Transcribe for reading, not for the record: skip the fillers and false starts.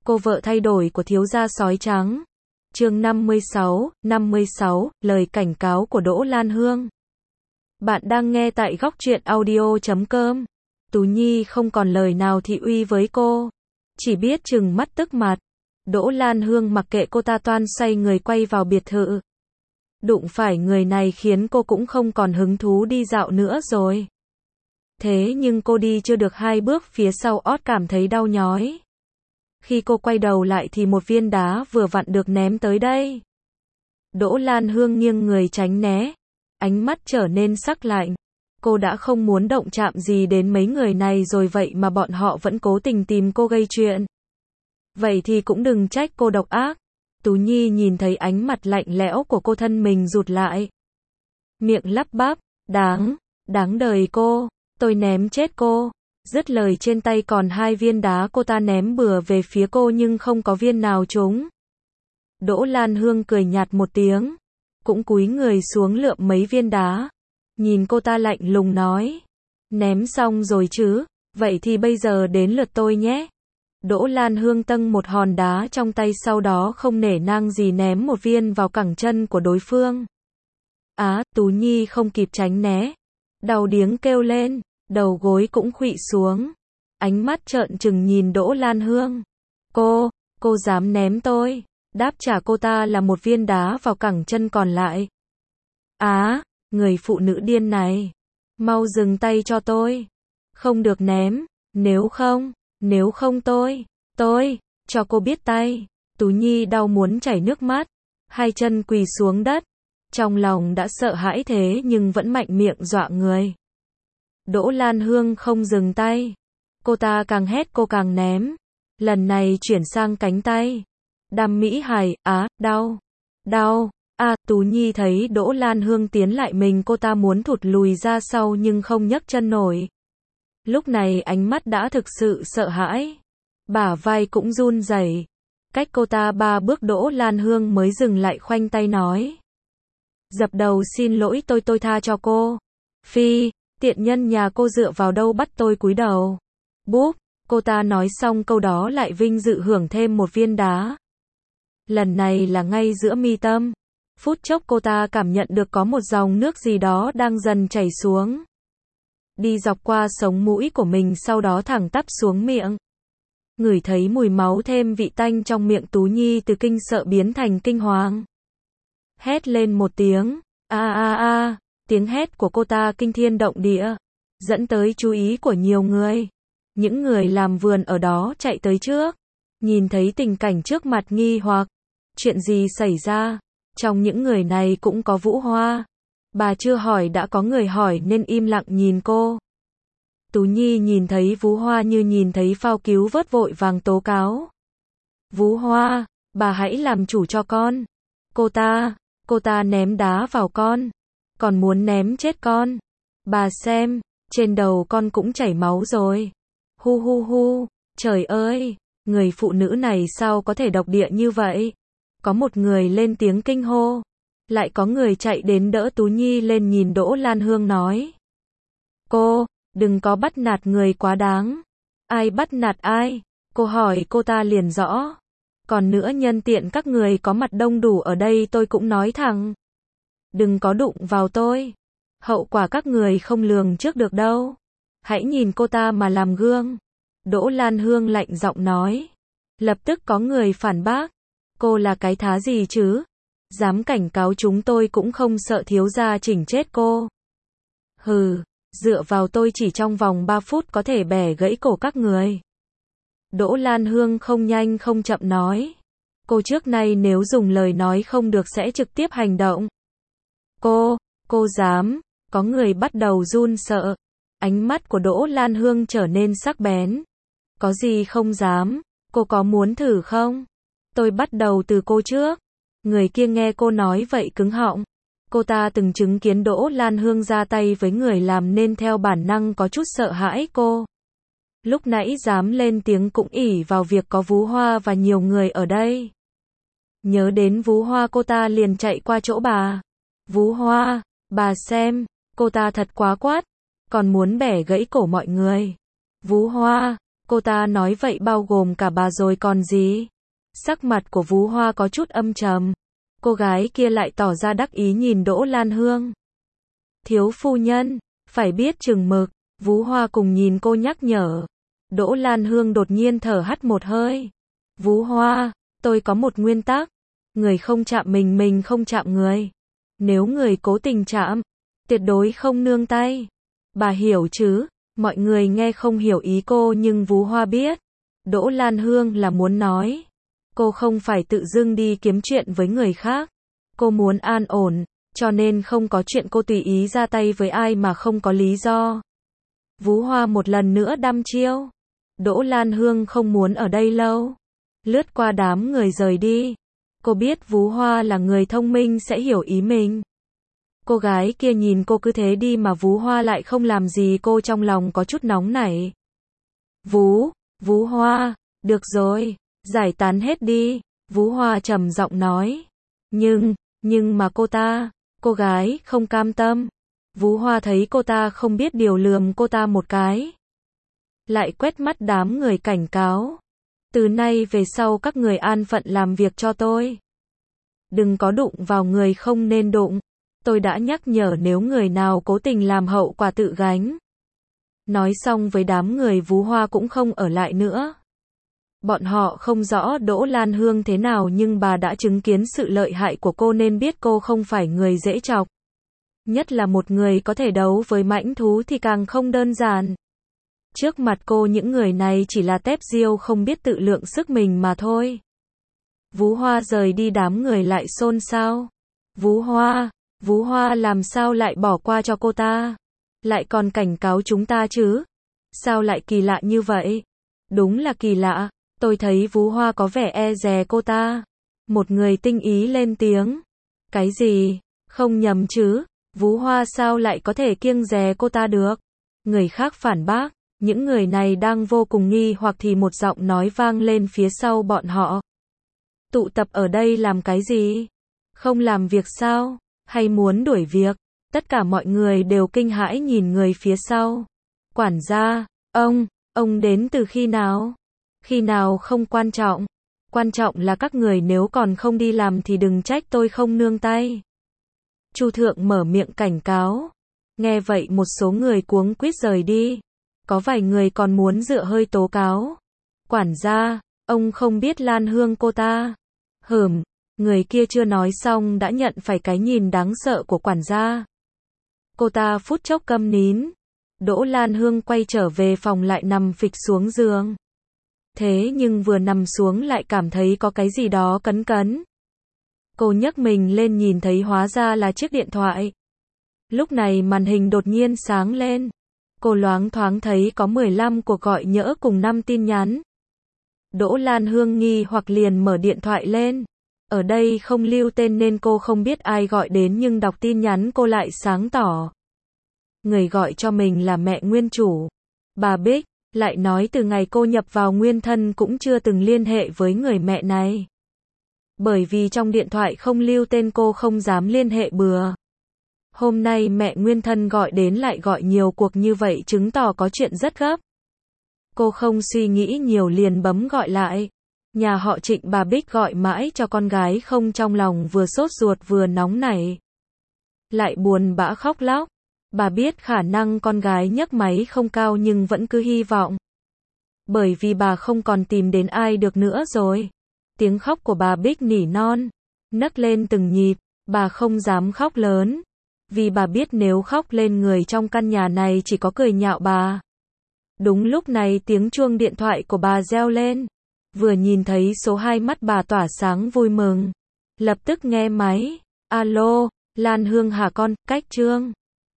Cô vợ thay đổi của thiếu gia sói trắng. Chương 56, lời cảnh cáo của Đỗ Lan Hương. Bạn đang nghe tại góc truyện audio.com. Tú Nhi không còn lời nào thị uy với cô, chỉ biết trừng mắt tức mặt. Đỗ Lan Hương mặc kệ cô ta toan xoay người quay vào biệt thự. Đụng phải người này khiến cô cũng không còn hứng thú đi dạo nữa rồi. Thế nhưng cô đi chưa được 2 bước phía sau ót cảm thấy đau nhói. Khi cô quay đầu lại thì một viên đá vừa vặn được ném tới đây. Đỗ Lan Hương nghiêng người tránh né, ánh mắt trở nên sắc lạnh. Cô đã không muốn động chạm gì đến mấy người này rồi vậy mà bọn họ vẫn cố tình tìm cô gây chuyện. Vậy thì cũng đừng trách cô độc ác. Tú Nhi nhìn thấy ánh mặt lạnh lẽo của cô, thân mình rụt lại. Miệng lắp bắp, đáng đời cô, tôi ném chết cô. Dứt lời trên tay còn 2 viên đá cô ta ném bừa về phía cô nhưng không có viên nào trúng. Đỗ Lan Hương cười nhạt một tiếng, cũng cúi người xuống lượm mấy viên đá. Nhìn cô ta lạnh lùng nói, ném xong rồi chứ, vậy thì bây giờ đến lượt tôi nhé. Đỗ Lan Hương tâng một hòn đá trong tay, sau đó không nể nang gì ném một viên vào cẳng chân của đối phương. Tú Nhi không kịp tránh né, đau điếng kêu lên, đầu gối cũng khuỵu xuống. Ánh mắt trợn trừng nhìn Đỗ Lan Hương. Cô dám ném tôi? Đáp trả cô ta là một viên đá vào cẳng chân còn lại. Người phụ nữ điên này, mau dừng tay cho tôi. Không được ném, nếu không tôi, cho cô biết tay. Tú Nhi đau muốn chảy nước mắt, 2 chân quỳ xuống đất. Trong lòng đã sợ hãi thế nhưng vẫn mạnh miệng dọa người. Đỗ Lan Hương không dừng tay. Cô ta càng hét cô càng ném. Lần này chuyển sang cánh tay. Đam mỹ hài, đau. Tú Nhi thấy Đỗ Lan Hương tiến lại mình, cô ta muốn thụt lùi ra sau nhưng không nhấc chân nổi. Lúc này ánh mắt đã thực sự sợ hãi. Bả vai cũng run rẩy. Cách cô ta 3 bước Đỗ Lan Hương mới dừng lại, khoanh tay nói. Dập đầu xin lỗi, tôi tha cho cô. Phi, tiện nhân nhà cô dựa vào đâu bắt tôi cúi đầu. Búp, cô ta nói xong câu đó lại vinh dự hưởng thêm một viên đá. Lần này là ngay giữa mi tâm. Phút chốc cô ta cảm nhận được có một dòng nước gì đó đang dần chảy xuống. Đi dọc qua sống mũi của mình, sau đó thẳng tắp xuống miệng. Ngửi thấy mùi máu thêm vị tanh trong miệng, Tú Nhi từ kinh sợ biến thành kinh hoàng. Hét lên một tiếng. Tiếng hét của cô ta kinh thiên động địa, dẫn tới chú ý của nhiều người. Những người làm vườn ở đó chạy tới trước, nhìn thấy tình cảnh trước mặt nghi hoặc. Chuyện gì xảy ra? Trong những người này cũng có Vũ Hoa. Bà chưa hỏi đã có người hỏi nên im lặng nhìn cô. Tú Nhi nhìn thấy Vũ Hoa như nhìn thấy phao cứu vớt, vội vàng tố cáo. Vũ Hoa, bà hãy làm chủ cho con. Cô ta ném đá vào con, còn muốn ném chết con. Bà xem, trên đầu con cũng chảy máu rồi. Hu, trời ơi, người phụ nữ này sao có thể độc địa như vậy? Có một người lên tiếng kinh hô. Lại có người chạy đến đỡ Tú Nhi lên, nhìn Đỗ Lan Hương nói. Cô, đừng có bắt nạt người quá đáng. Ai bắt nạt ai? Cô hỏi cô ta liền rõ. Còn nữa, nhân tiện các người có mặt đông đủ ở đây tôi cũng nói thẳng. Đừng có đụng vào tôi. Hậu quả các người không lường trước được đâu. Hãy nhìn cô ta mà làm gương. Đỗ Lan Hương lạnh giọng nói. Lập tức có người phản bác. Cô là cái thá gì chứ? Dám cảnh cáo chúng tôi cũng không sợ thiếu gia chỉnh chết cô. Hừ, dựa vào tôi chỉ trong vòng 3 phút có thể bẻ gãy cổ các người. Đỗ Lan Hương không nhanh không chậm nói. Cô trước nay nếu dùng lời nói không được sẽ trực tiếp hành động. Cô dám? Có người bắt đầu run sợ. Ánh mắt của Đỗ Lan Hương trở nên sắc bén. Có gì không dám? Cô có muốn thử không? Tôi bắt đầu từ cô trước. Người kia nghe cô nói vậy cứng họng. Cô ta từng chứng kiến Đỗ Lan Hương ra tay với người làm nên theo bản năng có chút sợ hãi cô. Lúc nãy dám lên tiếng cũng ỷ vào việc có Vũ Hoa và nhiều người ở đây. Nhớ đến Vũ Hoa, cô ta liền chạy qua chỗ bà. Vũ Hoa, bà xem, cô ta thật quá quát, còn muốn bẻ gãy cổ mọi người. Vũ Hoa, Cô ta nói vậy bao gồm cả bà rồi còn gì? Sắc mặt của Vú Hoa có chút âm trầm. Cô gái kia lại tỏ ra đắc ý nhìn Đỗ Lan Hương. Thiếu phu nhân, phải biết chừng mực. Vú Hoa cùng nhìn cô nhắc nhở. Đỗ Lan Hương đột nhiên thở hắt một hơi. Vú Hoa, tôi có một nguyên tắc. Người không chạm mình không chạm người. Nếu người cố tình chạm, tuyệt đối không nương tay. Bà hiểu chứ? Mọi người nghe không hiểu ý cô nhưng Vú Hoa biết. Đỗ Lan Hương là muốn nói. Cô không phải tự dưng đi kiếm chuyện với người khác. Cô muốn an ổn, cho nên không có chuyện cô tùy ý ra tay với ai mà không có lý do. Vú Hoa một lần nữa đăm chiêu. Đỗ Lan Hương không muốn ở đây lâu. Lướt qua đám người rời đi. Cô biết Vú Hoa là người thông minh sẽ hiểu ý mình. Cô gái kia nhìn cô cứ thế đi mà Vú Hoa lại không làm gì, cô trong lòng có chút nóng nảy. Vú Hoa, được rồi, giải tán hết đi, Vú Hoa trầm giọng nói. Nhưng mà cô gái không cam tâm. Vú Hoa thấy cô ta không biết điều lườm cô ta một cái. Lại quét mắt đám người cảnh cáo. Từ nay về sau các người an phận làm việc cho tôi. Đừng có đụng vào người không nên đụng. Tôi đã nhắc nhở, nếu người nào cố tình làm hậu quả tự gánh. Nói xong với đám người Vú Hoa cũng không ở lại nữa. Bọn họ không rõ Đỗ Lan Hương thế nào nhưng bà đã chứng kiến sự lợi hại của cô nên biết cô không phải người dễ chọc. Nhất là một người có thể đấu với mãnh thú thì càng không đơn giản. Trước mặt cô những người này chỉ là tép diêu không biết tự lượng sức mình mà thôi. Vú Hoa rời đi, đám người lại xôn xao. Vú Hoa làm sao lại bỏ qua cho cô ta? Lại còn cảnh cáo chúng ta chứ? Sao lại kỳ lạ như vậy? Đúng là kỳ lạ, tôi thấy Vú Hoa có vẻ e dè cô ta. Một người tinh ý lên tiếng. Cái gì? Không nhầm chứ? Vú Hoa sao lại có thể kiêng dè cô ta được? Người khác phản bác. Những người này đang vô cùng nghi hoặc thì một giọng nói vang lên phía sau bọn họ. Tụ tập ở đây làm cái gì? Không làm việc sao? Hay muốn đuổi việc? Tất cả mọi người đều kinh hãi nhìn người phía sau. Quản gia, ông đến từ khi nào? Khi nào không quan trọng. Quan trọng là các người nếu còn không đi làm thì đừng trách tôi không nương tay. Chu thượng mở miệng cảnh cáo. Nghe vậy một số người cuống quýt rời đi. Có vài người còn muốn dựa hơi tố cáo. Quản gia, ông không biết Lan Hương cô ta. Người kia chưa nói xong đã nhận phải cái nhìn đáng sợ của quản gia. Cô ta phút chốc câm nín. Đỗ Lan Hương quay trở về phòng lại nằm phịch xuống giường. Thế nhưng vừa nằm xuống lại cảm thấy có cái gì đó cấn cấn. Cô nhấc mình lên nhìn thấy hóa ra là chiếc điện thoại. Lúc này màn hình đột nhiên sáng lên. Cô loáng thoáng thấy có 15 cuộc gọi nhỡ cùng 5 tin nhắn. Đỗ Lan Hương nghi hoặc liền mở điện thoại lên. Ở đây không lưu tên nên cô không biết ai gọi đến nhưng đọc tin nhắn cô lại sáng tỏ. Người gọi cho mình là mẹ nguyên chủ. Bà Bích, lại nói từ ngày cô nhập vào nguyên thân cũng chưa từng liên hệ với người mẹ này. Bởi vì trong điện thoại không lưu tên cô không dám liên hệ bừa. Hôm nay mẹ nguyên thân gọi đến lại gọi nhiều cuộc như vậy chứng tỏ có chuyện rất gấp. Cô không suy nghĩ nhiều liền bấm gọi lại. Nhà họ Trịnh, bà Bích gọi mãi cho con gái không, trong lòng vừa sốt ruột vừa nóng nảy. Lại buồn bã khóc lóc. Bà biết khả năng con gái nhấc máy không cao nhưng vẫn cứ hy vọng. Bởi vì bà không còn tìm đến ai được nữa rồi. Tiếng khóc của bà Bích nỉ non, nấc lên từng nhịp, bà không dám khóc lớn. Vì bà biết nếu khóc lên người trong căn nhà này chỉ có cười nhạo bà. Đúng lúc này tiếng chuông điện thoại của bà reo lên. Vừa nhìn thấy số 2 mắt bà tỏa sáng vui mừng. Lập tức nghe máy. Alo, Lan Hương hả con, cách Trương.